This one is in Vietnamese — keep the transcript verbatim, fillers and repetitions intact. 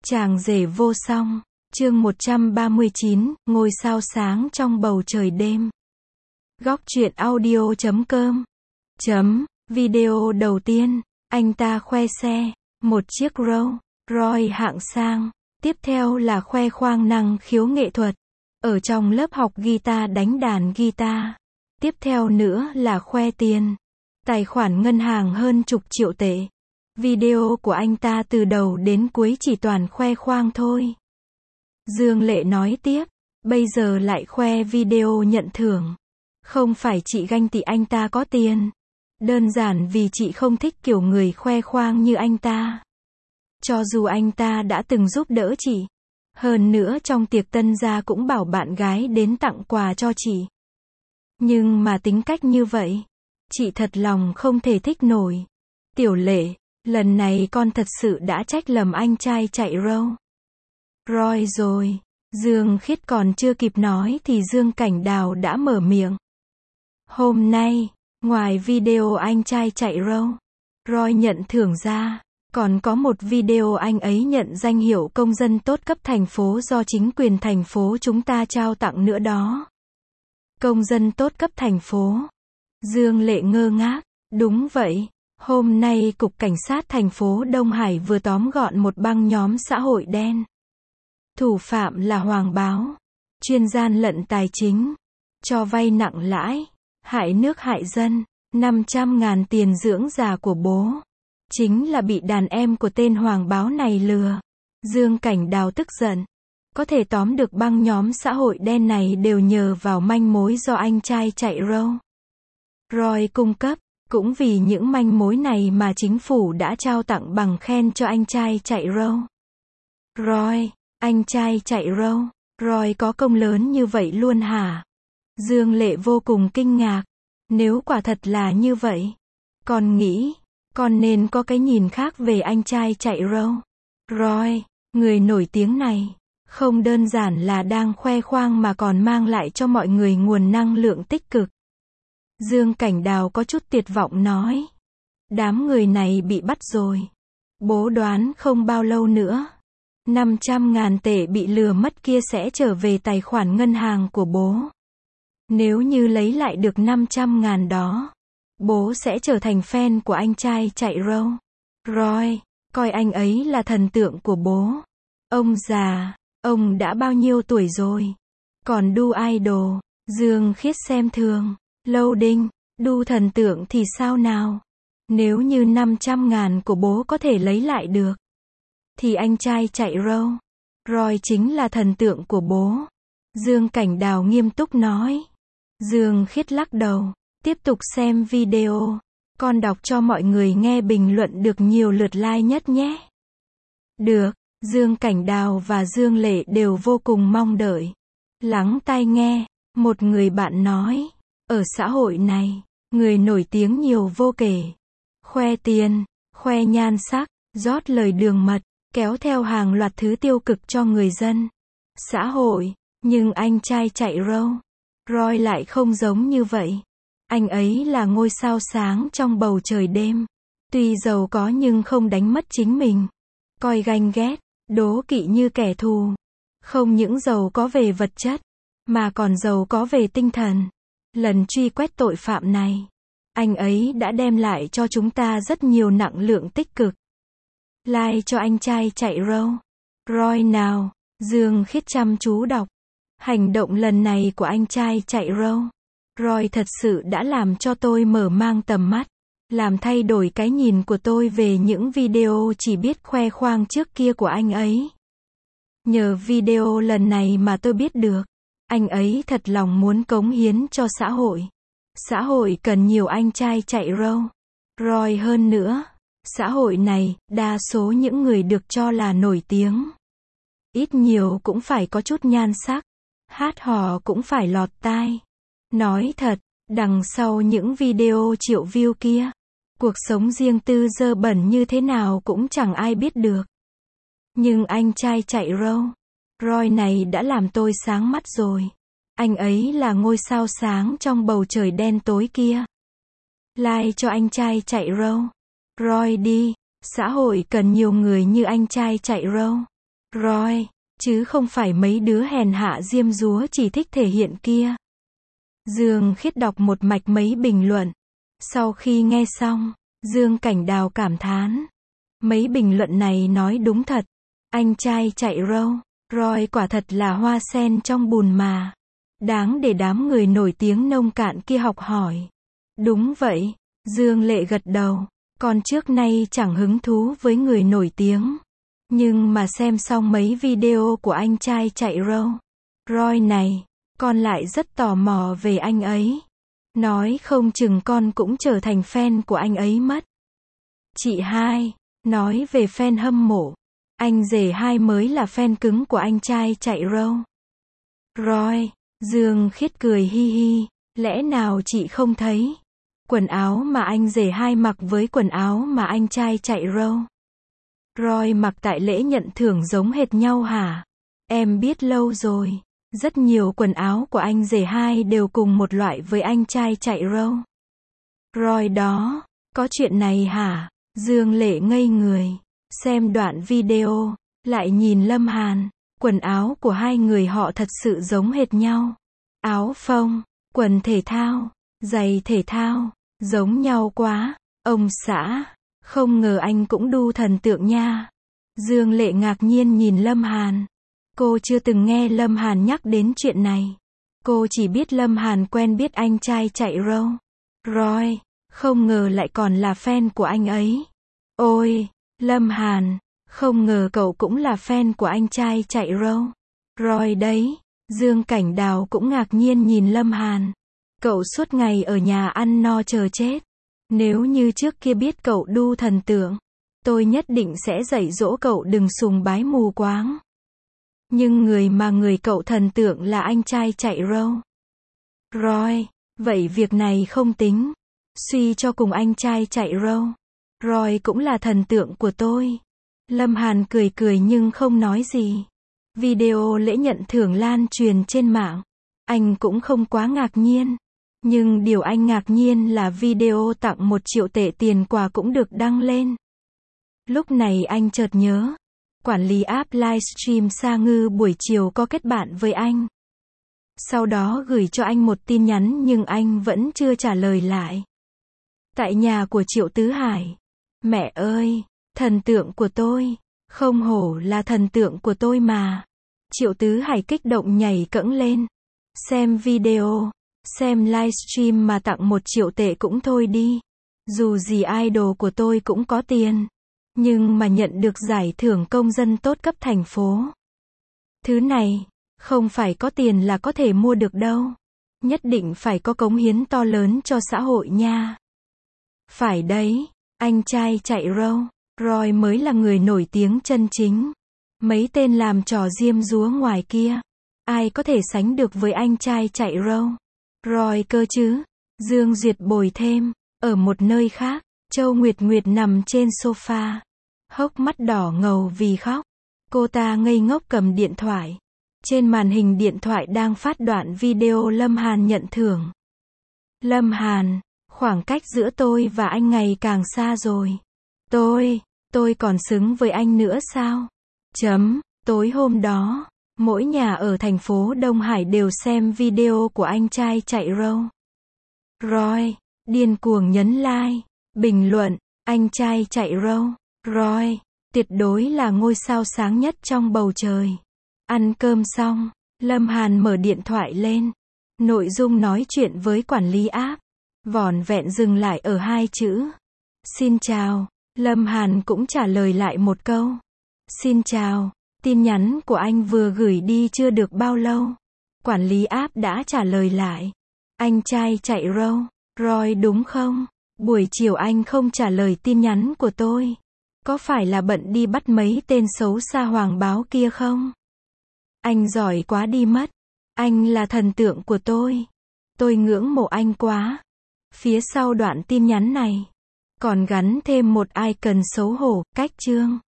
Chàng rể vô song, chương một trăm ba mươi chín, ngôi sao sáng trong bầu trời đêm. Góc truyện audio chấm com. Chấm, video đầu tiên, anh ta khoe xe, một chiếc Rolls Royce hạng sang. Tiếp theo là khoe khoang năng khiếu nghệ thuật, ở trong lớp học guitar đánh đàn guitar. Tiếp theo nữa là khoe tiền, tài khoản ngân hàng hơn chục triệu tệ. Video của anh ta từ đầu đến cuối chỉ toàn khoe khoang thôi. Dương Lệ nói tiếp, bây giờ lại khoe video nhận thưởng. Không phải chị ganh tị anh ta có tiền. Đơn giản vì chị không thích kiểu người khoe khoang như anh ta. Cho dù anh ta đã từng giúp đỡ chị. Hơn nữa trong tiệc tân gia cũng bảo bạn gái đến tặng quà cho chị. Nhưng mà tính cách như vậy, chị thật lòng không thể thích nổi. Tiểu Lệ, lần này con thật sự đã trách lầm anh trai chạy Rolls Royce rồi. Dương Khiết còn chưa kịp nói thì Dương Cảnh Đào đã mở miệng. Hôm nay, ngoài video anh trai chạy Rolls Royce nhận thưởng ra, còn có một video anh ấy nhận danh hiệu công dân tốt cấp thành phố do chính quyền thành phố chúng ta trao tặng nữa đó. Công dân tốt cấp thành phố. Dương Lệ ngơ ngác, đúng vậy. Hôm nay Cục Cảnh sát thành phố Đông Hải vừa tóm gọn một băng nhóm xã hội đen. Thủ phạm là Hoàng Báo, chuyên gian lận tài chính, cho vay nặng lãi, hại nước hại dân, năm trăm ngàn tiền dưỡng già của bố. Chính là bị đàn em của tên Hoàng Báo này lừa. Dương Cảnh Đào tức giận. Có thể tóm được băng nhóm xã hội đen này đều nhờ vào manh mối do anh trai chạy Rolls Royce cung cấp. Cũng vì những manh mối này mà chính phủ đã trao tặng bằng khen cho anh trai chạy Rolls Royce. Anh trai chạy Rolls Royce có công lớn như vậy luôn hả? Dương Lệ vô cùng kinh ngạc. Nếu quả thật là như vậy, con nghĩ, con nên có cái nhìn khác về anh trai chạy Rolls Royce. Người nổi tiếng này, không đơn giản là đang khoe khoang mà còn mang lại cho mọi người nguồn năng lượng tích cực. Dương Cảnh Đào có chút tuyệt vọng nói. Đám người này bị bắt rồi. Bố đoán không bao lâu nữa, năm trăm ngàn tệ bị lừa mất kia sẽ trở về tài khoản ngân hàng của bố. Nếu như lấy lại được năm trăm ngàn đó, bố sẽ trở thành fan của anh trai chạy Rolls Royce, coi anh ấy là thần tượng của bố. Ông già, ông đã bao nhiêu tuổi rồi? Còn đu idol, Dương Khiết xem thường. Lâu Đinh, đu thần tượng thì sao nào? Nếu như năm trăm ngàn của bố có thể lấy lại được, thì anh trai chạy Rolls Royce chính là thần tượng của bố. Dương Cảnh Đào nghiêm túc nói. Dương Khiết lắc đầu, tiếp tục xem video. Con đọc cho mọi người nghe bình luận được nhiều lượt like nhất nhé. Được, Dương Cảnh Đào và Dương Lệ đều vô cùng mong đợi. Lắng tai nghe, một người bạn nói. Ở xã hội này, người nổi tiếng nhiều vô kể. Khoe tiền, khoe nhan sắc, rót lời đường mật, kéo theo hàng loạt thứ tiêu cực cho người dân. Xã hội, nhưng anh trai chạy Rolls Royce lại không giống như vậy. Anh ấy là ngôi sao sáng trong bầu trời đêm. Tuy giàu có nhưng không đánh mất chính mình. Coi ganh ghét, đố kỵ như kẻ thù. Không những giàu có về vật chất, mà còn giàu có về tinh thần. Lần truy quét tội phạm này, anh ấy đã đem lại cho chúng ta rất nhiều năng lượng tích cực. Like cho anh trai chạy Rolls Royce nào. Dương Khiết chăm chú đọc. Hành động lần này của anh trai chạy Rolls Royce thật sự đã làm cho tôi mở mang tầm mắt, làm thay đổi cái nhìn của tôi về những video chỉ biết khoe khoang trước kia của anh ấy. Nhờ video lần này mà tôi biết được, anh ấy thật lòng muốn cống hiến cho xã hội. Xã hội cần nhiều anh trai chạy Rolls Royce hơn nữa. Xã hội này, đa số những người được cho là nổi tiếng, ít nhiều cũng phải có chút nhan sắc. Hát hò cũng phải lọt tai. Nói thật, đằng sau những video triệu view kia, cuộc sống riêng tư dơ bẩn như thế nào cũng chẳng ai biết được. Nhưng anh trai chạy Rolls Royce này đã làm tôi sáng mắt rồi. Anh ấy là ngôi sao sáng trong bầu trời đen tối kia. Like cho anh trai chạy Rolls Royce đi. Xã hội cần nhiều người như anh trai chạy Rolls Roy, chứ không phải mấy đứa hèn hạ diêm dúa chỉ thích thể hiện kia. Dương Khiết đọc một mạch mấy bình luận. Sau khi nghe xong, Dương Cảnh Đào cảm thán. Mấy bình luận này nói đúng thật. Anh trai chạy râu. Roy quả thật là hoa sen trong bùn mà. Đáng để đám người nổi tiếng nông cạn kia học hỏi. Đúng vậy. Dương Lệ gật đầu. Con trước nay chẳng hứng thú với người nổi tiếng. Nhưng mà xem xong mấy video của anh trai chạy râu. Roy này, con lại rất tò mò về anh ấy. Nói không chừng con cũng trở thành fan của anh ấy mất. Chị hai, nói về fan hâm mộ. Anh rể hai mới là fan cứng của anh trai chạy râu. Roy, Dương Khiết cười hi hi, lẽ nào chị không thấy? Quần áo mà anh rể hai mặc với quần áo mà anh trai chạy râu. Roy mặc tại lễ nhận thưởng giống hệt nhau hả? Em biết lâu rồi. Rất nhiều quần áo của anh rể hai đều cùng một loại với anh trai chạy râu. Roy đó, có chuyện này hả? Dương Lệ ngây người. Xem đoạn video, lại nhìn Lâm Hàn. Quần áo của hai người họ thật sự giống hệt nhau. Áo phông, quần thể thao, giày thể thao, giống nhau quá. Ông xã, không ngờ anh cũng đu thần tượng nha. Dương Lệ ngạc nhiên nhìn Lâm Hàn. Cô chưa từng nghe Lâm Hàn nhắc đến chuyện này. Cô chỉ biết Lâm Hàn quen biết anh trai chạy râu. Roy, không ngờ lại còn là fan của anh ấy. Ôi, Lâm Hàn, không ngờ cậu cũng là fan của anh trai chạy râu. Roy đấy. Dương Cảnh Đào cũng ngạc nhiên nhìn Lâm Hàn. Cậu suốt ngày ở nhà ăn no chờ chết. Nếu như trước kia biết cậu đu thần tượng, tôi nhất định sẽ dạy dỗ cậu đừng sùng bái mù quáng. Nhưng người mà người cậu thần tượng là anh trai chạy râu. Roy, vậy việc này không tính. Suy cho cùng anh trai chạy râu. Roy cũng là thần tượng của tôi. Lâm Hàn cười cười nhưng không nói gì. Video lễ nhận thưởng lan truyền trên mạng. Anh cũng không quá ngạc nhiên. Nhưng điều anh ngạc nhiên là video tặng một triệu tệ tiền quà cũng được đăng lên. Lúc này anh chợt nhớ. Quản lý app livestream Sa Ngư buổi chiều có kết bạn với anh. Sau đó gửi cho anh một tin nhắn nhưng anh vẫn chưa trả lời lại. Tại nhà của Triệu Tứ Hải. Mẹ ơi, thần tượng của tôi. Không hổ là thần tượng của tôi mà. Triệu Tứ Hải kích động nhảy cẫng lên. Xem video, xem livestream mà tặng một triệu tệ cũng thôi đi. Dù gì idol của tôi cũng có tiền. Nhưng mà nhận được giải thưởng công dân tốt cấp thành phố. Thứ này, không phải có tiền là có thể mua được đâu. Nhất định phải có cống hiến to lớn cho xã hội nha. Phải đấy, anh trai chạy râu. Roy mới là người nổi tiếng chân chính. Mấy tên làm trò diêm dúa ngoài kia. Ai có thể sánh được với anh trai chạy râu. Roy cơ chứ. Dương Duyệt bồi thêm. Ở một nơi khác, Châu Nguyệt Nguyệt nằm trên sofa. Hốc mắt đỏ ngầu vì khóc. Cô ta ngây ngốc cầm điện thoại. Trên màn hình điện thoại đang phát đoạn video Lâm Hàn nhận thưởng. Lâm Hàn, khoảng cách giữa tôi và anh ngày càng xa rồi. Tôi, tôi còn xứng với anh nữa sao? Chấm, tối hôm đó, mỗi nhà ở thành phố Đông Hải đều xem video của anh trai chạy râu. Roy, điên cuồng nhấn like, bình luận, anh trai chạy râu. Roy, tuyệt đối là ngôi sao sáng nhất trong bầu trời. Ăn cơm xong, Lâm Hàn mở điện thoại lên. Nội dung nói chuyện với quản lý app. Vỏn vẹn dừng lại ở hai chữ. Xin chào. Lâm Hàn cũng trả lời lại một câu. Xin chào. Tin nhắn của anh vừa gửi đi chưa được bao lâu. Quản lý app đã trả lời lại. Anh trai chạy râu. Roy đúng không? Buổi chiều anh không trả lời tin nhắn của tôi. Có phải là bận đi bắt mấy tên xấu xa hoàng báo kia không? Anh giỏi quá đi mất. Anh là thần tượng của tôi. Tôi ngưỡng mộ anh quá. Phía sau đoạn tin nhắn này còn gắn thêm một icon xấu hổ, cách chương.